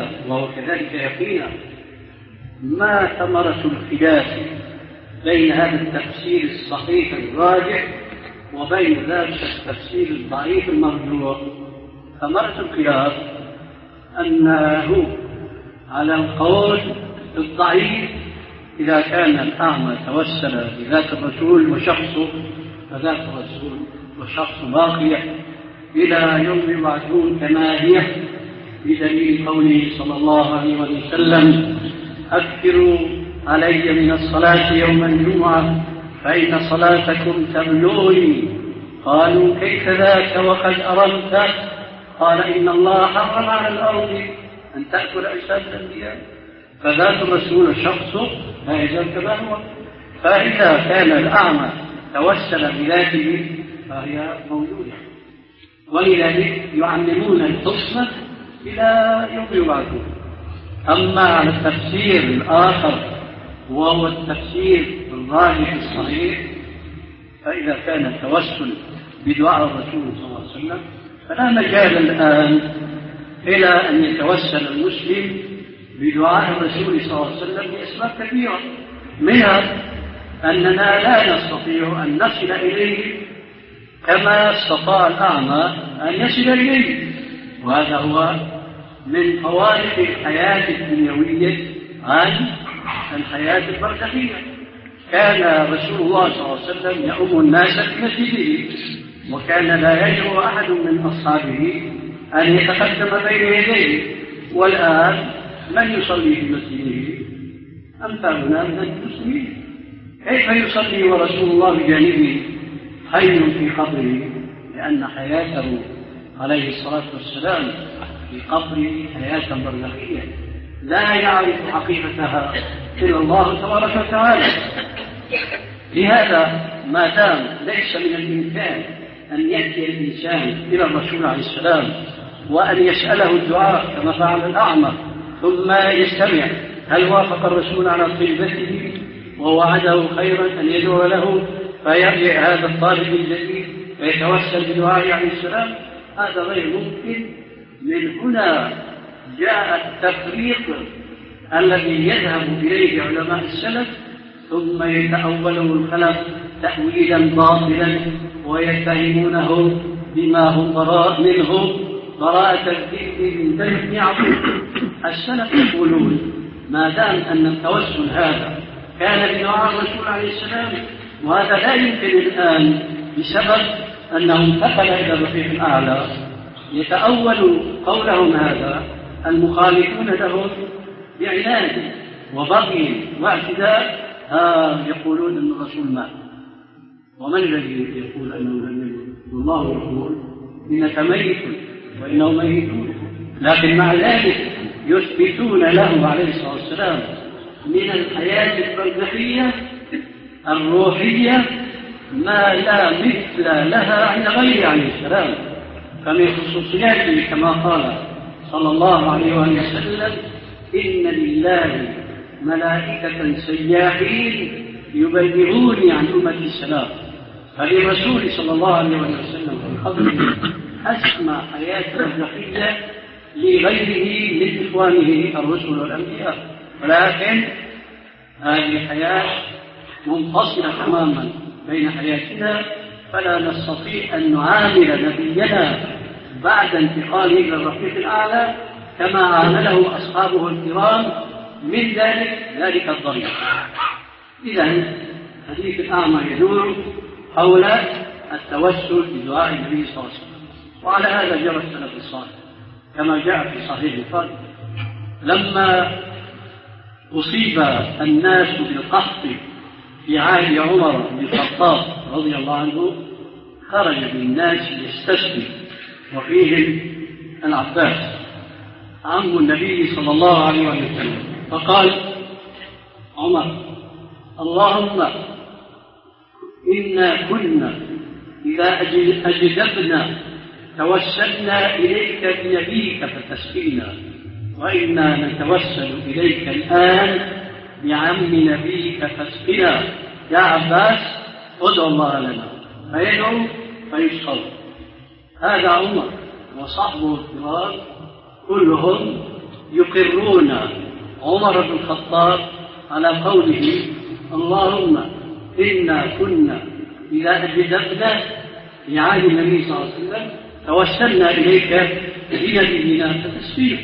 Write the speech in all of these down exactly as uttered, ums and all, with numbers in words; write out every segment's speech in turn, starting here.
وهو كذلك يقينا ما ثمرة الخلاف بين هذا التفسير الصحيح الراجح وبين ذلك التفسير الضعيف المرجوح؟ ثمرة الخلاف أنه على القول الضعيف إذا كان الأعمى توسل بذات الرسول وشخصه فذات الرسول وشخص باقي إلى يوم يبعثون كما هي، بدليل قوله صلى الله عليه وسلم: أكثروا علي من الصلاة يوم الجمعة فإن صلاتكم تبلغني. قالوا: كيف ذاك وقد أردت؟ قال: إن الله حرم على الأرض أن تأكل أجساد الأنبياء. فذات الرسول شخصه لا يزال كما هو، فإذا كان الأعمى توسل بذاته فهي موجودة، ولذلك يعممون الحسنى إلى يوم يبعثون. أما على التفسير الآخر وهو التفسير الراجح الصحيح، فإذا كان التوسل بدعاء الرسول صلى الله عليه وسلم فلا مجال الآن إلى أن يتوسل المسلم بدعاء الرسول صلى الله عليه وسلم لأسباب كثيرة، منها أننا لا نستطيع أن نصل إليه كما استطاع الأعمى أن يصل إليه، وهذا هو من فوارق الحياة الدنيوية عن الحياة البرزخية. كان رسول الله صلى الله عليه وسلم يؤم الناس في مسجده، وكان لا يجرؤ أحد من أصحابه أن يتقدم بين يديه، والآن من يصلي في مسجده؟ أمثالنا من المسلمين. كيف يصلي ورسول الله بجانبه حي في قبره؟ لأن حياته عليه الصلاة والسلام في قبره حياة برزخية لا يعرف حقيقتها إلا الله تبارك وتعالى. لهذا ما دام ليس من الإمكان أن يأتي الإنسان إلى الرسول عليه السلام وأن يسأله الدعاء كما فعل الأعمى ثم يستمع هل وافق الرسول على طلبته ووعده خيرا أن يدعو له فيرجع هذا الطالب الجديد ويتوسل بدعائه عليه السلام، هذا غير ممكن. من هنا جاء التفريق الذي يذهب إليه علماء السلف ثم يتأوله الخلف تأويلا باطلا ويتهمونه بما هم براء منه براءة الذئب من دم يعقوب. السلف يقولون ما دام أن التوسل هذا كان بدعاء الرسول عليه السلام، وهذا لا يمكن الآن بسبب أنه انتقل إلى الرفيق الأعلى، يتأول قولهم هذا المخالفون لهم بعناد وبغي واعتداء. ها يقولون أن الرسول مات، ومن الذي يقول أنه لم يمت؟ الله يقول إنك ميت وإنهم ميتون، لكن مع ذلك يثبتون له عليه الصلاة والسلام من الحياة البرزخية الروحية ما لا مثل لها عند غيره عليه السلام. فمن خصوصياته كما قال صلى الله عليه وسلم: إن لله ملائكة سياحين يبلغوني عن أمتي السلام. فللرسول صلى الله عليه وسلم في قبره أسمى حياة برزخية لغيره من إخوانه الرسل والأنبياء، ولكن هذه حياة منفصلة تماما بين حياتنا، فلا نستطيع أن نعامل نبينا بعد انتقاله إلى الرفيق الأعلى كما عامله أصحابه الكرام من ذلك ذلك الضريح. إذن حديث الأعمى يدور حول التوسل بدعاء النبي صلى الله عليه وسلم، وعلى هذا جرى السلف الصالح كما جاء في صحيح البخاري لما أصيب الناس بالقحط في عهد عمر بن الخطاب رضي الله عنه، خرج بالناس يستسقي وفيهم العباس عم النبي صلى الله عليه وسلم، فقال عمر: اللهم إنا كنا إذا أجدبنا توسلنا إليك بنبيك فتسقينا، وإنا نتوسل إليك الآن بعم نبيك فاسقنا. يا عباس ادعو الله لنا، فيدعو فيسقون. هذا عمر وصحبه الكرام كلهم يقرون عمر بن الخطاب على قوله اللهم إنا كنا إذا أجدبنا في عهد النبي صلى الله عليه وسلم توسلنا إليك بنبينا فتسفينا.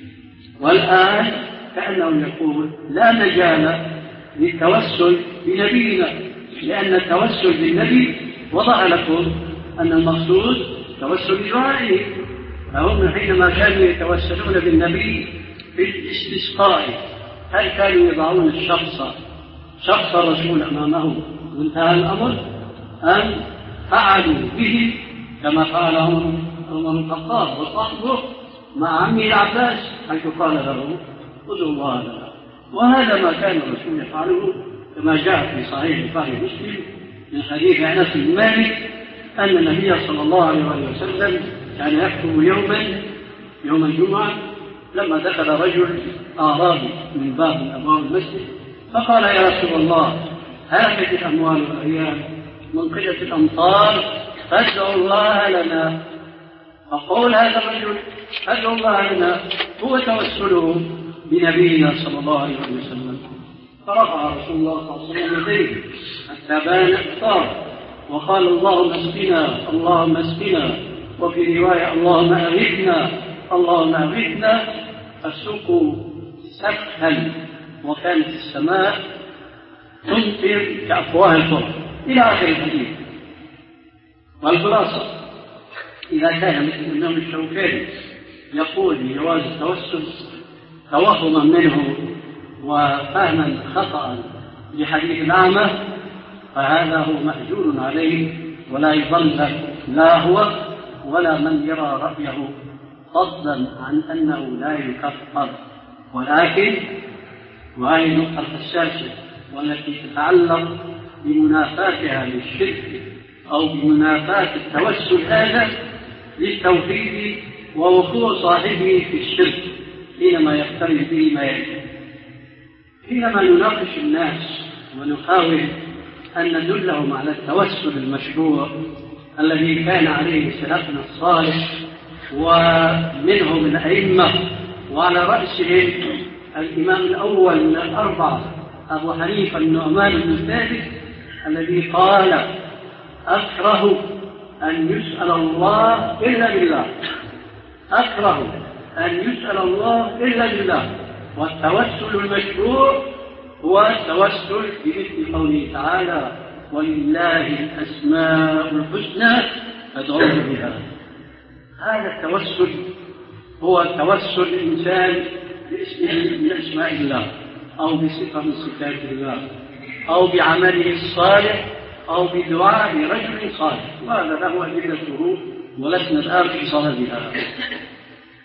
والآن كأنه يقول لا مجال للتوسل بنبينا، لأن التوسل بالنبي وضع لكم أن المقصود توسل بدعائه. فهم حينما كانوا يتوسلون بالنبي في الاستسقاء هل كانوا يضعون الشخص شخص الرسول أمامه وانتهى الأمر، أم فعلوا به كما فعل عمر بن الخطاب وصحبه مع عمه العباس حيث قال له خذوا الله لنا؟ وهذا ما كان الرسول يفعله كما جاء في صحيح البخاري ومسلم من حديث أنس بن مالك أن النبي صلى الله عليه وسلم كان يخطب يوما يوم الجمعة لما دخل رجل أعرابي من باب من أبواب المسجد فقال يا رسول الله هلكت الأموال والأيام من قلة الأمطار فادعوا الله لنا. فقول هذا الرجل ادعوا الله لنا هو توسله بنبينا صلى الله عليه وسلم. فرفع رسول الله صلى الله عليه وسلم يديه حتى بان اقطار وقال اللهم اسقنا اللهم اسقنا، وفي رواية اللهم أغثنا اللهم أغثنا. السوق سفها وكانت السماء تمطر كأفواه القرى إلى آخر الحديث. والخلاصة إذا كان مثل الإمام الشوكاني يقول بجواز التوسل توهما منه وفهما خطأ لحديث الأعمى فهذا هو مأجور عليه ولا يضل لا هو ولا من يرى رأيه فضلا عن أنه لا يكفر. ولكن وهي النقطة الحساسة والتي تتعلق بمنافاتها للشرك أو بمنافاة التوسل هذا للتوحيد ووقوع صاحبه في الشرك حينما يقترن به ما يجب. حينما نناقش الناس ونحاول أن ندلهم على التوسل المشروع الذي كان عليه سلفنا الصالح ومنهم الأئمة وعلى رأسهم الإمام الأول من الأربعة أبو حنيفة النعمان بن ثابت الذي قال أكره أن يسأل الله إلا بالله، أكره أن يسأل الله إلا بالله. والتوسل المشروع هو التوسل بمثل قوله تعالى ولله الأسماء الحسنى فادعوه بها. هذا التوسل هو توسل الإنسان باسم من أسماء الله أو بصفة من صفات الله أو بعمله الصالح أو بدعاء رجل صالح، وهذا له أدلته ولسنا الآن في صددها.